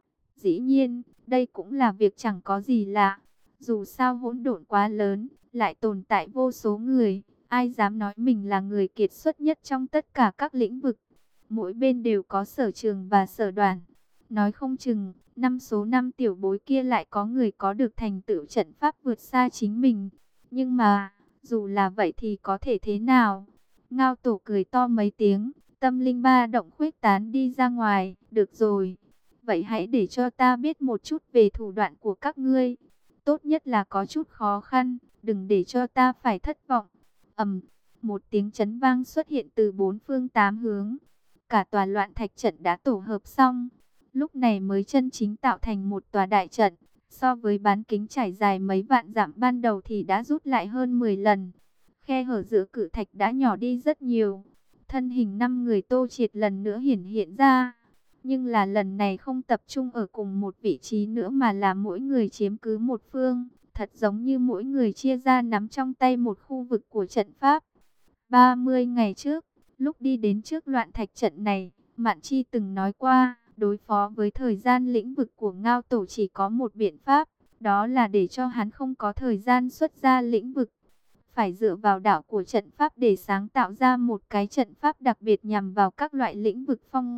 Dĩ nhiên, đây cũng là việc chẳng có gì lạ. Dù sao hỗn độn quá lớn, lại tồn tại vô số người, ai dám nói mình là người kiệt xuất nhất trong tất cả các lĩnh vực. Mỗi bên đều có sở trường và sở đoàn. Nói không chừng, năm số năm tiểu bối kia lại có người có được thành tựu trận pháp vượt xa chính mình. Nhưng mà, dù là vậy thì có thể thế nào? Ngao Tổ cười to mấy tiếng, tâm linh ba động khuếch tán đi ra ngoài. Được rồi, vậy hãy để cho ta biết một chút về thủ đoạn của các ngươi. Tốt nhất là có chút khó khăn, đừng để cho ta phải thất vọng. Ầm, một tiếng chấn vang xuất hiện từ bốn phương tám hướng. Cả tòa loạn thạch trận đã tổ hợp xong. lúc này mới chân chính tạo thành một tòa đại trận. So với bán kính trải dài mấy vạn dặm ban đầu thì đã rút lại hơn mười lần. Khe hở giữa cự thạch đã nhỏ đi rất nhiều. Thân hình năm người Tô Triệt lần nữa hiển hiện ra. Nhưng là lần này không tập trung ở cùng một vị trí nữa mà là mỗi người chiếm cứ một phương. Thật giống như mỗi người chia ra nắm trong tay một khu vực của trận pháp. ba mươi ngày trước, lúc đi đến trước loạn thạch trận này, Mạn Chi từng nói qua, đối phó với thời gian lĩnh vực của Ngao Tổ chỉ có một biện pháp, đó là để cho hắn không có thời gian xuất ra lĩnh vực. Phải dựa vào đạo của trận pháp để sáng tạo ra một cái trận pháp đặc biệt nhằm vào các loại lĩnh vực phong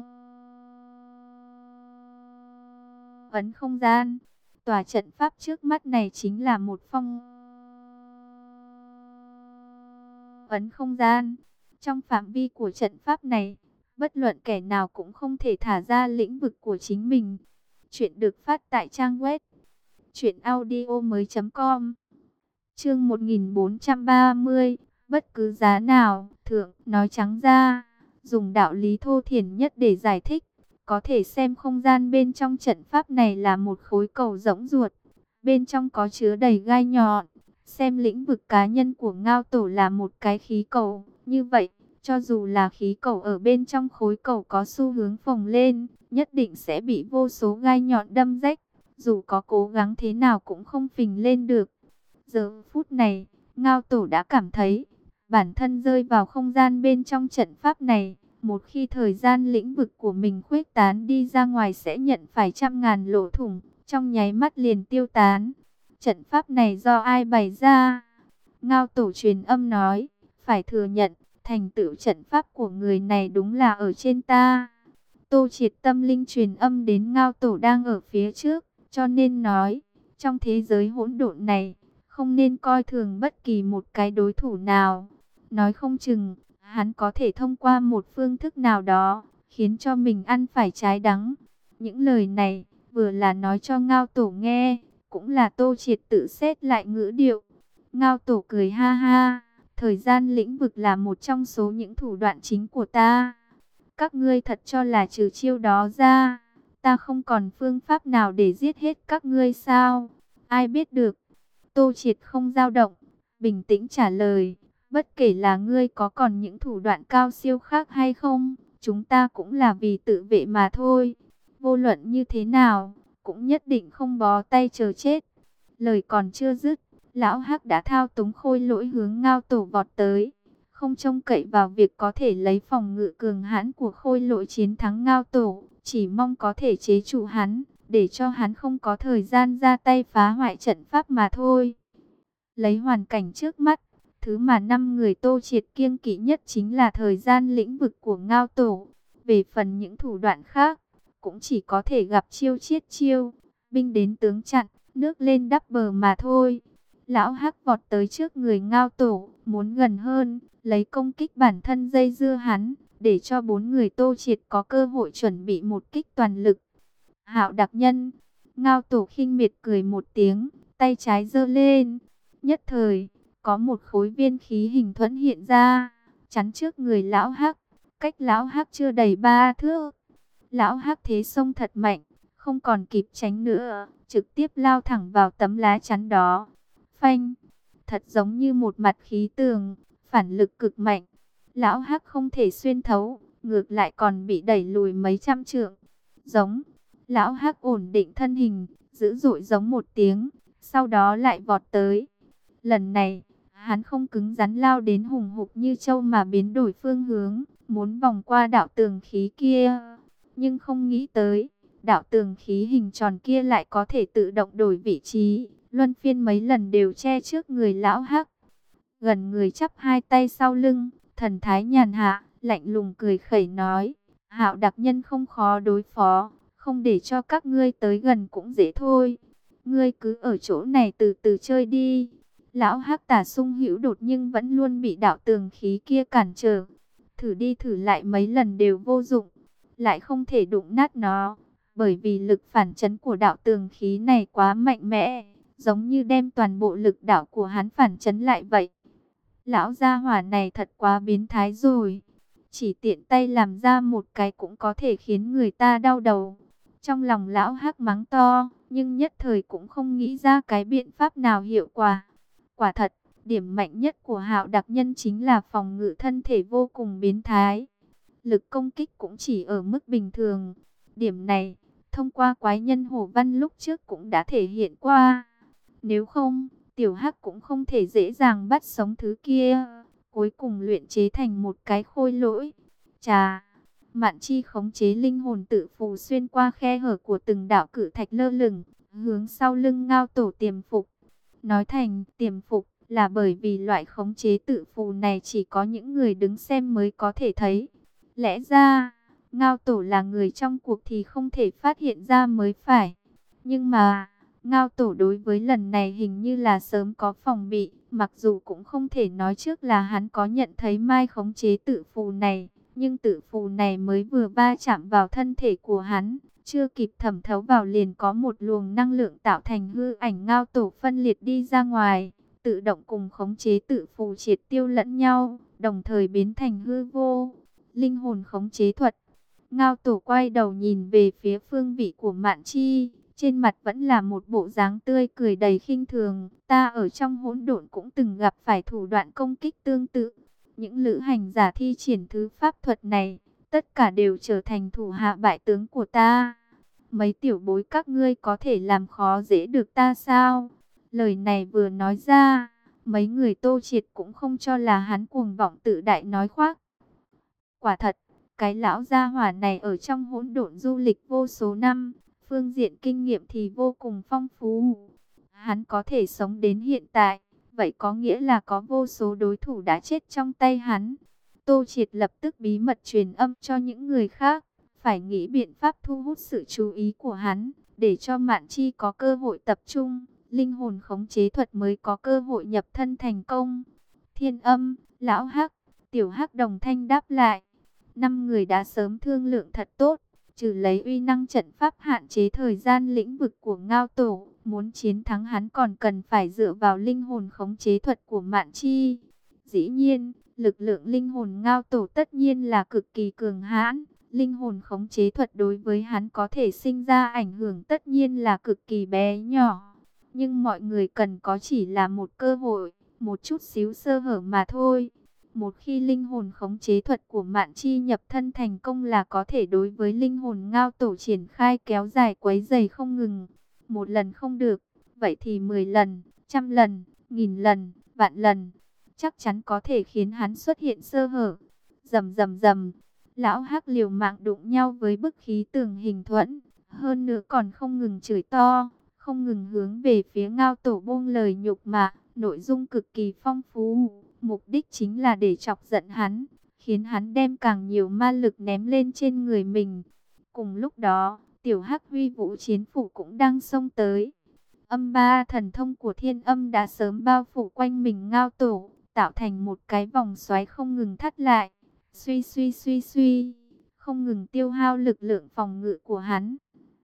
ấn không gian. Tòa trận pháp trước mắt này chính là một phong ấn không gian. Trong phạm vi của trận pháp này, bất luận kẻ nào cũng không thể thả ra lĩnh vực của chính mình. Chuyện được phát tại trang web truyện audio mới chấm com. Chương một nghìn bốn trăm ba mươi, bất cứ giá nào, thượng, nói trắng ra, dùng đạo lý thô thiển nhất để giải thích, có thể xem không gian bên trong trận pháp này là một khối cầu rỗng ruột, bên trong có chứa đầy gai nhọn, xem lĩnh vực cá nhân của Ngao Tổ là một cái khí cầu, như vậy, cho dù là khí cầu ở bên trong khối cầu có xu hướng phồng lên, nhất định sẽ bị vô số gai nhọn đâm rách, dù có cố gắng thế nào cũng không phình lên được. Giờ phút này, Ngao Tổ đã cảm thấy bản thân rơi vào không gian bên trong trận pháp này. Một khi thời gian lĩnh vực của mình khuếch tán đi ra ngoài sẽ nhận phải trăm ngàn lỗ thủng, trong nháy mắt liền tiêu tán. Trận pháp này do ai bày ra? Ngao Tổ truyền âm nói, phải thừa nhận, thành tựu trận pháp của người này đúng là ở trên ta. Tô Triệt tâm linh truyền âm đến Ngao Tổ đang ở phía trước, cho nên nói, trong thế giới hỗn độn này, không nên coi thường bất kỳ một cái đối thủ nào. Nói không chừng, hắn có thể thông qua một phương thức nào đó, khiến cho mình ăn phải trái đắng. Những lời này, vừa là nói cho Ngao Tổ nghe, cũng là Tô Triệt tự xét lại ngữ điệu. Ngao Tổ cười ha ha, thời gian lĩnh vực là một trong số những thủ đoạn chính của ta. Các ngươi thật cho là trừ chiêu đó ra, ta không còn phương pháp nào để giết hết các ngươi sao? Ai biết được? Tô Triệt không dao động, bình tĩnh trả lời, bất kể là ngươi có còn những thủ đoạn cao siêu khác hay không, chúng ta cũng là vì tự vệ mà thôi. Vô luận như thế nào, cũng nhất định không bó tay chờ chết. Lời còn chưa dứt, lão Hắc đã thao túng khôi lỗi hướng Ngao Tổ vọt tới. Không trông cậy vào việc có thể lấy phòng ngự cường hãn của khôi lỗi chiến thắng Ngao Tổ, chỉ mong có thể chế trụ hắn, để cho hắn không có thời gian ra tay phá hoại trận pháp mà thôi. Lấy hoàn cảnh trước mắt, thứ mà năm người Tô Triệt kiêng kỵ nhất chính là thời gian lĩnh vực của Ngao Tổ. Về phần những thủ đoạn khác, cũng chỉ có thể gặp chiêu chiết chiêu, binh đến tướng chặn, nước lên đắp bờ mà thôi. Lão Hắc vọt tới trước người Ngao Tổ, muốn gần hơn, lấy công kích bản thân dây dưa hắn, để cho bốn người Tô Triệt có cơ hội chuẩn bị một kích toàn lực. Hạo đặc nhân, Ngao Tổ khinh miệt cười một tiếng, tay trái giơ lên. Nhất thời, có một khối viên khí hình thuẫn hiện ra, chắn trước người lão Hắc, cách lão Hắc chưa đầy ba thước. Lão Hắc thế xông thật mạnh, không còn kịp tránh nữa, trực tiếp lao thẳng vào tấm lá chắn đó. Phanh, thật giống như một mặt khí tường, phản lực cực mạnh. Lão Hắc không thể xuyên thấu, ngược lại còn bị đẩy lùi mấy trăm trượng. Giống, lão Hắc ổn định thân hình, dữ dội giống một tiếng, sau đó lại vọt tới. Lần này, hắn không cứng rắn lao đến hùng hục như trâu mà biến đổi phương hướng, muốn vòng qua đạo tường khí kia. Nhưng không nghĩ tới, đạo tường khí hình tròn kia lại có thể tự động đổi vị trí, luân phiên mấy lần đều che trước người lão Hắc. Gần người chắp hai tay sau lưng, thần thái nhàn hạ, lạnh lùng cười khẩy nói, Hạo đặc nhân không khó đối phó, không để cho các ngươi tới gần cũng dễ thôi. Ngươi cứ ở chỗ này từ từ chơi đi. Lão Hắc tả sung hữu đột nhưng vẫn luôn bị đạo tường khí kia cản trở. Thử đi thử lại mấy lần đều vô dụng, lại không thể đụng nát nó, bởi vì lực phản chấn của đạo tường khí này quá mạnh mẽ, giống như đem toàn bộ lực đạo của hắn phản chấn lại vậy. Lão gia hỏa này thật quá biến thái rồi, chỉ tiện tay làm ra một cái cũng có thể khiến người ta đau đầu. Trong lòng lão hắc mắng to, nhưng nhất thời cũng không nghĩ ra cái biện pháp nào hiệu quả. Quả thật, điểm mạnh nhất của Hạo đặc nhân chính là phòng ngự thân thể vô cùng biến thái. Lực công kích cũng chỉ ở mức bình thường. Điểm này, thông qua quái nhân Hổ Văn lúc trước cũng đã thể hiện qua. Nếu không, Tiểu Hắc cũng không thể dễ dàng bắt sống thứ kia. Cuối cùng luyện chế thành một cái khôi lỗi. Chà, Mạn Chi khống chế linh hồn tự phù xuyên qua khe hở của từng đạo cự thạch lơ lửng, hướng sau lưng Ngao Tổ tiềm phục. Nói thành tiềm phục là bởi vì loại khống chế tự phù này chỉ có những người đứng xem mới có thể thấy. Lẽ ra, Ngao Tổ là người trong cuộc thì không thể phát hiện ra mới phải. Nhưng mà, Ngao Tổ đối với lần này hình như là sớm có phòng bị, mặc dù cũng không thể nói trước là hắn có nhận thấy mai khống chế tự phù này. Nhưng tự phù này mới vừa va chạm vào thân thể của hắn, chưa kịp thẩm thấu vào liền có một luồng năng lượng tạo thành hư ảnh Ngao Tổ phân liệt đi ra ngoài, tự động cùng khống chế tự phù triệt tiêu lẫn nhau, đồng thời biến thành hư vô. Linh hồn khống chế thuật. Ngao Tổ quay đầu nhìn về phía phương vị của Mạn Chi, trên mặt vẫn là một bộ dáng tươi cười đầy khinh thường. Ta ở trong hỗn độn cũng từng gặp phải thủ đoạn công kích tương tự. Những lữ hành giả thi triển thứ pháp thuật này, tất cả đều trở thành thủ hạ bại tướng của ta. Mấy tiểu bối các ngươi có thể làm khó dễ được ta sao? Lời này vừa nói ra, mấy người Tô Triệt cũng không cho là hắn cuồng vọng tự đại nói khoác. Quả thật, cái lão gia hỏa này ở trong hỗn độn du lịch vô số năm, phương diện kinh nghiệm thì vô cùng phong phú. Hắn có thể sống đến hiện tại, vậy có nghĩa là có vô số đối thủ đã chết trong tay hắn. Tô Triệt lập tức bí mật truyền âm cho những người khác, phải nghĩ biện pháp thu hút sự chú ý của hắn, để cho Mạn Chi có cơ hội tập trung, linh hồn khống chế thuật mới có cơ hội nhập thân thành công. Thiên Âm, Lão Hắc, Tiểu Hắc đồng thanh đáp lại. Năm người đã sớm thương lượng thật tốt, trừ lấy uy năng trận pháp hạn chế thời gian lĩnh vực của Ngao Tổ, muốn chiến thắng hắn còn cần phải dựa vào linh hồn khống chế thuật của Mạn Chi. Dĩ nhiên, lực lượng linh hồn Ngao Tổ tất nhiên là cực kỳ cường hãn, linh hồn khống chế thuật đối với hắn có thể sinh ra ảnh hưởng tất nhiên là cực kỳ bé nhỏ. Nhưng mọi người cần có chỉ là một cơ hội, một chút xíu sơ hở mà thôi. Một khi linh hồn khống chế thuật của Mạn Chi nhập thân thành công là có thể đối với linh hồn Ngao Tổ triển khai kéo dài quấy dày không ngừng. Một lần không được, vậy thì mười lần, trăm lần, nghìn lần, vạn lần. Chắc chắn có thể khiến hắn xuất hiện sơ hở. Rầm rầm rầm, lão Hắc liều mạng đụng nhau với bức khí tường hình thuẫn. Hơn nữa còn không ngừng chửi to, không ngừng hướng về phía Ngao Tổ buông lời nhục mạ, nội dung cực kỳ phong phú. Mục đích chính là để chọc giận hắn, khiến hắn đem càng nhiều ma lực ném lên trên người mình. Cùng lúc đó, Tiểu Hắc Huy Vũ Chiến Phủ cũng đang xông tới. Âm ba thần thông của Thiên Âm đã sớm bao phủ quanh mình Ngao Tổ, tạo thành một cái vòng xoáy không ngừng thắt lại. Suy suy suy suy, không ngừng tiêu hao lực lượng phòng ngự của hắn.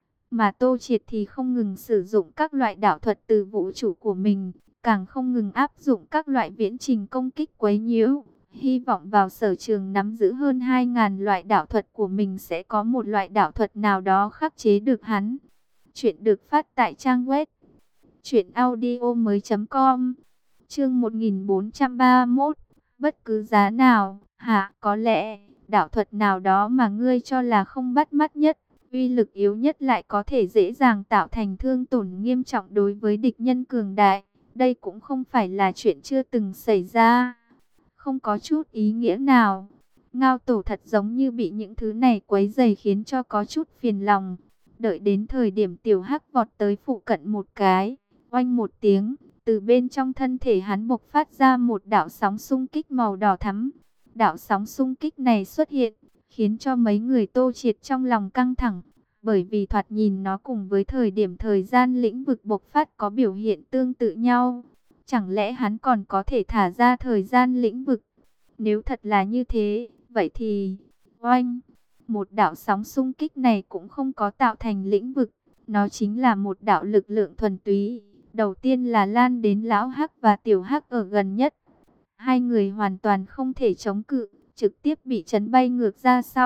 Mà Tô Triệt thì không ngừng sử dụng các loại đạo thuật từ vũ trụ của mình, càng không ngừng áp dụng các loại viễn trình công kích quấy nhiễu. Hy vọng vào sở trường nắm giữ hơn hai nghìn loại đạo thuật của mình sẽ có một loại đạo thuật nào đó khắc chế được hắn. Chuyện được phát tại trang web truyện audio mới chấm com. Chương một nghìn bốn trăm ba mươi mốt. Bất cứ giá nào, hả? Có lẽ đạo thuật nào đó mà ngươi cho là không bắt mắt nhất, uy lực yếu nhất lại có thể dễ dàng tạo thành thương tổn nghiêm trọng đối với địch nhân cường đại. Đây cũng không phải là chuyện chưa từng xảy ra, không có chút ý nghĩa nào. Ngao Tổ thật giống như bị những thứ này quấy rầy khiến cho có chút phiền lòng. Đợi đến thời điểm Tiểu Hắc vọt tới phụ cận một cái, oanh một tiếng, từ bên trong thân thể hắn bộc phát ra một đạo sóng xung kích màu đỏ thắm. Đạo sóng xung kích này xuất hiện, khiến cho mấy người Tô Triệt trong lòng căng thẳng, bởi vì thoạt nhìn nó cùng với thời điểm thời gian lĩnh vực bộc phát có biểu hiện tương tự nhau. Chẳng lẽ hắn còn có thể thả ra thời gian lĩnh vực? Nếu thật là như thế, vậy thì... Oanh! Một đạo sóng xung kích này cũng không có tạo thành lĩnh vực, nó chính là một đạo lực lượng thuần túy. Đầu tiên là lan đến Lão Hắc và Tiểu Hắc ở gần nhất. Hai người hoàn toàn không thể chống cự, trực tiếp bị chấn bay ngược ra sau,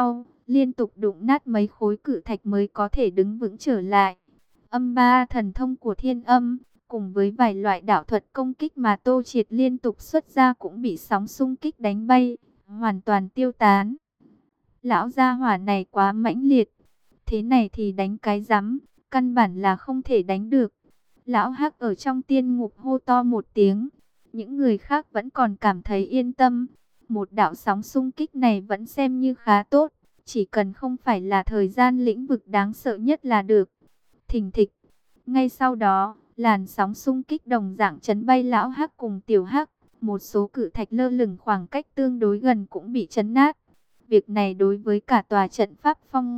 liên tục đụng nát mấy khối cự thạch mới có thể đứng vững trở lại. Âm ba thần thông của Thiên Âm, cùng với vài loại đạo thuật công kích mà Tô Triệt liên tục xuất ra cũng bị sóng xung kích đánh bay, hoàn toàn tiêu tán. Lão gia hỏa này quá mãnh liệt, thế này thì đánh cái rắm, căn bản là không thể đánh được. Lão Hắc ở trong tiên ngục hô to một tiếng, những người khác vẫn còn cảm thấy yên tâm. Một đạo sóng xung kích này vẫn xem như khá tốt, chỉ cần không phải là thời gian lĩnh vực đáng sợ nhất là được. Thình thịch, ngay sau đó, làn sóng xung kích đồng dạng chấn bay Lão Hắc cùng Tiểu Hắc. Một số cự thạch lơ lửng khoảng cách tương đối gần cũng bị chấn nát. Việc này đối với cả tòa trận pháp phong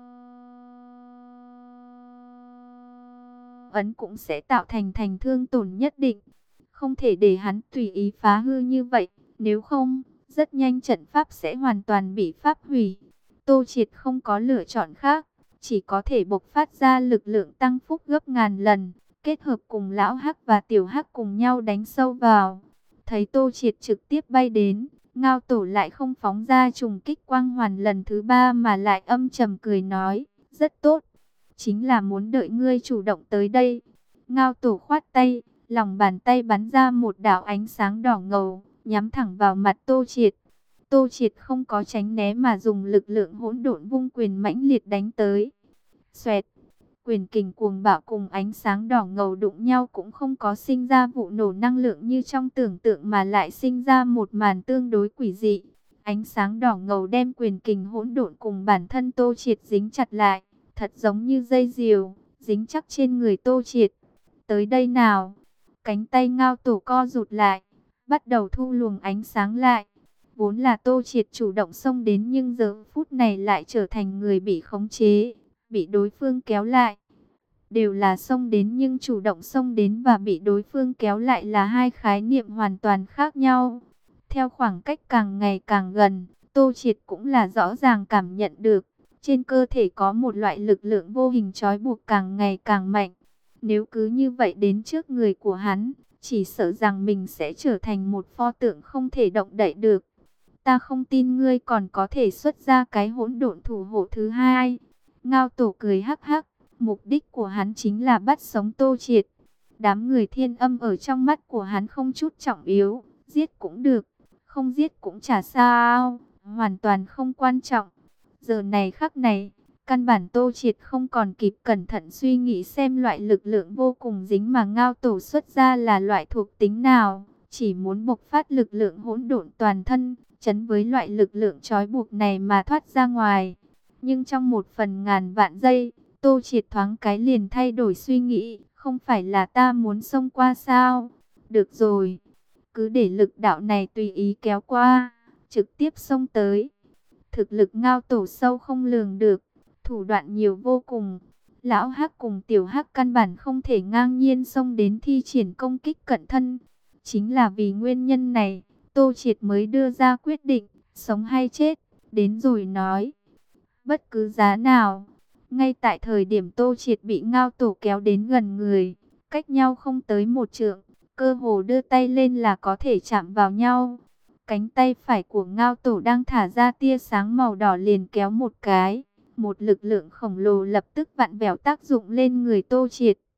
ấn cũng sẽ tạo thành thành thương tổn nhất định. Không thể để hắn tùy ý phá hư như vậy, nếu không, rất nhanh trận pháp sẽ hoàn toàn bị pháp hủy. Tô Triệt không có lựa chọn khác, chỉ có thể bộc phát ra lực lượng tăng phúc gấp ngàn lần, kết hợp cùng Lão Hắc và Tiểu Hắc cùng nhau đánh sâu vào. Thấy Tô Triệt trực tiếp bay đến, Ngao Tổ lại không phóng ra trùng kích quang hoàn lần thứ ba mà lại âm trầm cười nói, rất tốt, chính là muốn đợi ngươi chủ động tới đây. Ngao Tổ khoát tay, lòng bàn tay bắn ra một đạo ánh sáng đỏ ngầu, nhắm thẳng vào mặt Tô Triệt. Tô Triệt không có tránh né mà dùng lực lượng hỗn độn vung quyền mãnh liệt đánh tới. Xoẹt, quyền kình cuồng bạo cùng ánh sáng đỏ ngầu đụng nhau cũng không có sinh ra vụ nổ năng lượng như trong tưởng tượng mà lại sinh ra một màn tương đối quỷ dị. Ánh sáng đỏ ngầu đem quyền kình hỗn độn cùng bản thân Tô Triệt dính chặt lại, thật giống như dây diều, dính chắc trên người Tô Triệt. Tới đây nào! Cánh tay Ngao Tổ co rụt lại, bắt đầu thu luồng ánh sáng lại. Vốn là Tô Triệt chủ động xông đến nhưng giờ phút này lại trở thành người bị khống chế, bị đối phương kéo lại. Đều là xông đến nhưng chủ động xông đến và bị đối phương kéo lại là hai khái niệm hoàn toàn khác nhau. Theo khoảng cách càng ngày càng gần, Tô Triệt cũng là rõ ràng cảm nhận được, trên cơ thể có một loại lực lượng vô hình trói buộc càng ngày càng mạnh. Nếu cứ như vậy đến trước người của hắn, chỉ sợ rằng mình sẽ trở thành một pho tượng không thể động đậy được. Ta không tin ngươi còn có thể xuất ra cái hỗn độn thủ hộ thứ hai. Ngao Tổ cười hắc hắc, mục đích của hắn chính là bắt sống Tô Triệt. Đám người Thiên Âm ở trong mắt của hắn không chút trọng yếu, giết cũng được, không giết cũng chả sao, hoàn toàn không quan trọng. Giờ này khắc này, căn bản Tô Triệt không còn kịp cẩn thận suy nghĩ xem loại lực lượng vô cùng dính mà Ngao Tổ xuất ra là loại thuộc tính nào, chỉ muốn bộc phát lực lượng hỗn độn toàn thân, chấn với loại lực lượng trói buộc này mà thoát ra ngoài. Nhưng trong một phần ngàn vạn giây, Tô Triệt thoáng cái liền thay đổi suy nghĩ, không phải là ta muốn xông qua sao? Được rồi, cứ để lực đạo này tùy ý kéo qua, trực tiếp xông tới. Thực lực Ngao Tổ sâu không lường được, thủ đoạn nhiều vô cùng. Lão Hắc cùng Tiểu Hắc căn bản không thể ngang nhiên xông đến thi triển công kích cận thân. Chính là vì nguyên nhân này, Tô Triệt mới đưa ra quyết định, sống hay chết, đến rồi nói. Bất cứ giá nào, ngay tại thời điểm Tô Triệt bị Ngao Tổ kéo đến gần người, cách nhau không tới một trượng, cơ hồ đưa tay lên là có thể chạm vào nhau. Cánh tay phải của Ngao Tổ đang thả ra tia sáng màu đỏ liền kéo một cái, một lực lượng khổng lồ lập tức vặn vẹo tác dụng lên người Tô Triệt.